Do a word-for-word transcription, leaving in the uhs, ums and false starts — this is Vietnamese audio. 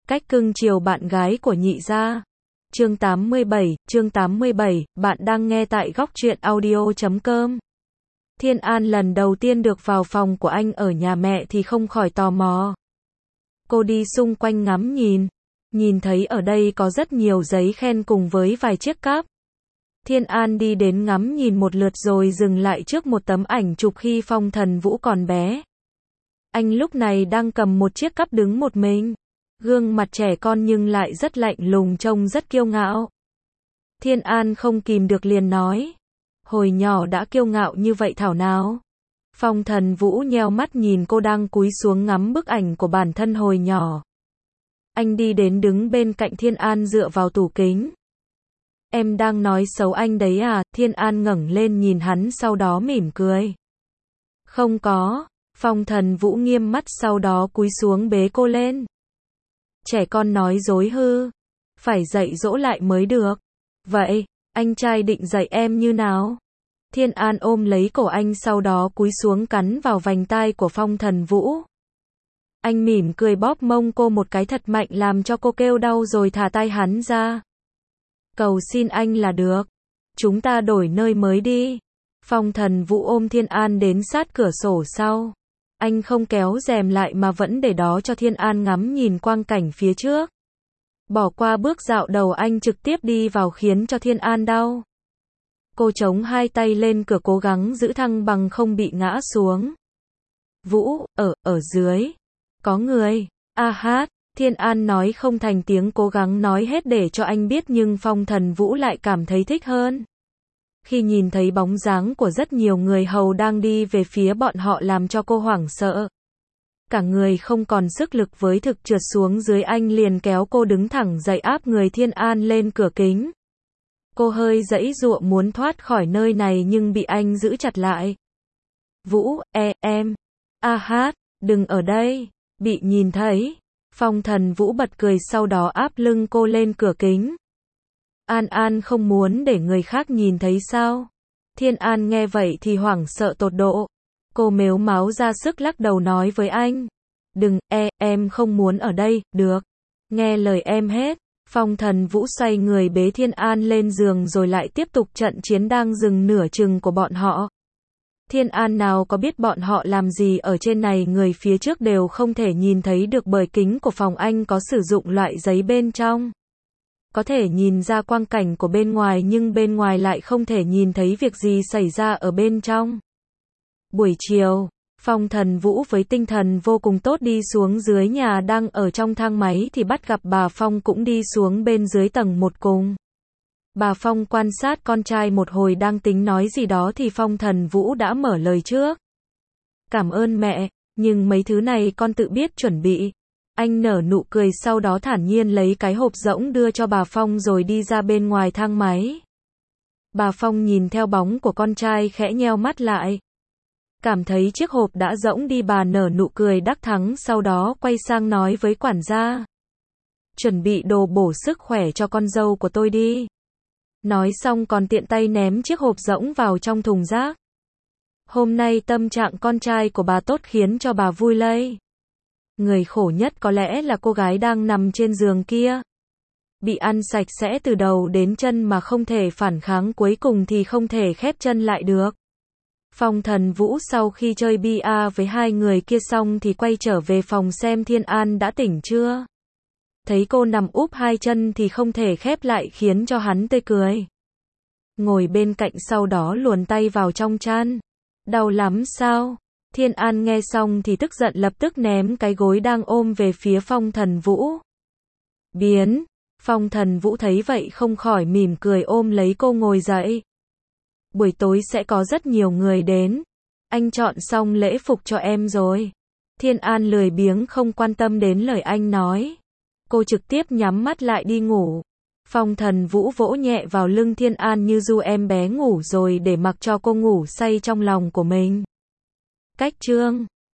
Cách cưng chiều bạn gái của nhị gia. Chương tám mươi bảy, chương tám mươi bảy, bạn đang nghe tại góc truyện audio chấm com. Thiên An lần đầu tiên được vào phòng của anh ở nhà mẹ thì không khỏi tò mò. Cô đi xung quanh ngắm nhìn, nhìn thấy ở đây có rất nhiều giấy khen cùng với vài chiếc cáp. Thiên An đi đến ngắm nhìn một lượt rồi dừng lại trước một tấm ảnh chụp khi Phong Thần Vũ còn bé. Anh lúc này đang cầm một chiếc cắp đứng một mình. Gương mặt trẻ con nhưng lại rất lạnh lùng, trông rất kiêu ngạo. Thiên An không kìm được liền nói. Hồi nhỏ đã kiêu ngạo như vậy thảo nào? Phong Thần Vũ nheo mắt nhìn cô đang cúi xuống ngắm bức ảnh của bản thân hồi nhỏ. Anh đi đến đứng bên cạnh Thiên An dựa vào tủ kính. Em đang nói xấu anh đấy à? Thiên An ngẩng lên nhìn hắn sau đó mỉm cười. Không có. Phong Thần Vũ nghiêm mắt sau đó cúi xuống bế cô lên. Trẻ con nói dối hư. Phải dạy dỗ lại mới được. Vậy, anh trai định dạy em như nào? Thiên An ôm lấy cổ anh sau đó cúi xuống cắn vào vành tai của Phong Thần Vũ. Anh mỉm cười bóp mông cô một cái thật mạnh làm cho cô kêu đau rồi thả tay hắn ra. Cầu xin anh là được. Chúng ta đổi nơi mới đi. Phong Thần Vũ ôm Thiên An đến sát cửa sổ sau. Anh không kéo rèm lại mà vẫn để đó cho Thiên An ngắm nhìn quang cảnh phía trước. Bỏ qua bước dạo đầu anh trực tiếp đi vào khiến cho Thiên An đau. Cô chống hai tay lên cửa cố gắng giữ thăng bằng không bị ngã xuống. Vũ, ở, ở dưới. Có người. A hát. Thiên An nói không thành tiếng, cố gắng nói hết để cho anh biết nhưng Phong Thần Vũ lại cảm thấy thích hơn. Khi nhìn thấy bóng dáng của rất nhiều người hầu đang đi về phía bọn họ làm cho cô hoảng sợ. Cả người không còn sức lực với thực trượt xuống dưới, anh liền kéo cô đứng thẳng dậy áp người Thiên An lên cửa kính. Cô hơi giãy giụa muốn thoát khỏi nơi này nhưng bị anh giữ chặt lại. Vũ, e, em. A hát, đừng ở đây. Bị nhìn thấy. Phong Thần Vũ bật cười sau đó áp lưng cô lên cửa kính. An An không muốn để người khác nhìn thấy sao? Thiên An nghe vậy thì hoảng sợ tột độ. Cô mếu máo ra sức lắc đầu nói với anh. Đừng, e, em không muốn ở đây, được. Nghe lời em hết. Phong Thần Vũ xoay người bế Thiên An lên giường rồi lại tiếp tục trận chiến đang dừng nửa chừng của bọn họ. Thiên An nào có biết bọn họ làm gì ở trên này, người phía trước đều không thể nhìn thấy được bởi kính của phòng anh có sử dụng loại giấy bên trong. Có thể nhìn ra quang cảnh của bên ngoài nhưng bên ngoài lại không thể nhìn thấy việc gì xảy ra ở bên trong. Buổi chiều, Phong Thần Vũ với tinh thần vô cùng tốt đi xuống dưới nhà, đang ở trong thang máy thì bắt gặp bà Phong cũng đi xuống bên dưới tầng một cùng. Bà Phong quan sát con trai một hồi đang tính nói gì đó thì Phong Thần Vũ đã mở lời trước. Cảm ơn mẹ, nhưng mấy thứ này con tự biết chuẩn bị. Anh nở nụ cười sau đó thản nhiên lấy cái hộp rỗng đưa cho bà Phong rồi đi ra bên ngoài thang máy. Bà Phong nhìn theo bóng của con trai khẽ nheo mắt lại. Cảm thấy chiếc hộp đã rỗng đi, bà nở nụ cười đắc thắng sau đó quay sang nói với quản gia. Chuẩn bị đồ bổ sức khỏe cho con dâu của tôi đi. Nói xong còn tiện tay ném chiếc hộp rỗng vào trong thùng rác. Hôm nay tâm trạng con trai của bà tốt khiến cho bà vui lây. Người khổ nhất có lẽ là cô gái đang nằm trên giường kia. Bị ăn sạch sẽ từ đầu đến chân mà không thể phản kháng, cuối cùng thì không thể khép chân lại được. Phong Thần Vũ sau khi chơi bia với hai người kia xong thì quay trở về phòng xem Thiên An đã tỉnh chưa. Thấy cô nằm úp hai chân thì không thể khép lại khiến cho hắn tươi cười. Ngồi bên cạnh sau đó luồn tay vào trong chăn. Đau lắm sao? Thiên An nghe xong thì tức giận lập tức ném cái gối đang ôm về phía Phong Thần Vũ. Biến! Phong Thần Vũ thấy vậy không khỏi mỉm cười ôm lấy cô ngồi dậy. Buổi tối sẽ có rất nhiều người đến. Anh chọn xong lễ phục cho em rồi. Thiên An lười biếng không quan tâm đến lời anh nói. Cô trực tiếp nhắm mắt lại đi ngủ. Phong Thần Vũ vỗ nhẹ vào lưng Thiên An như du em bé ngủ rồi để mặc cho cô ngủ say trong lòng của mình. Cách chương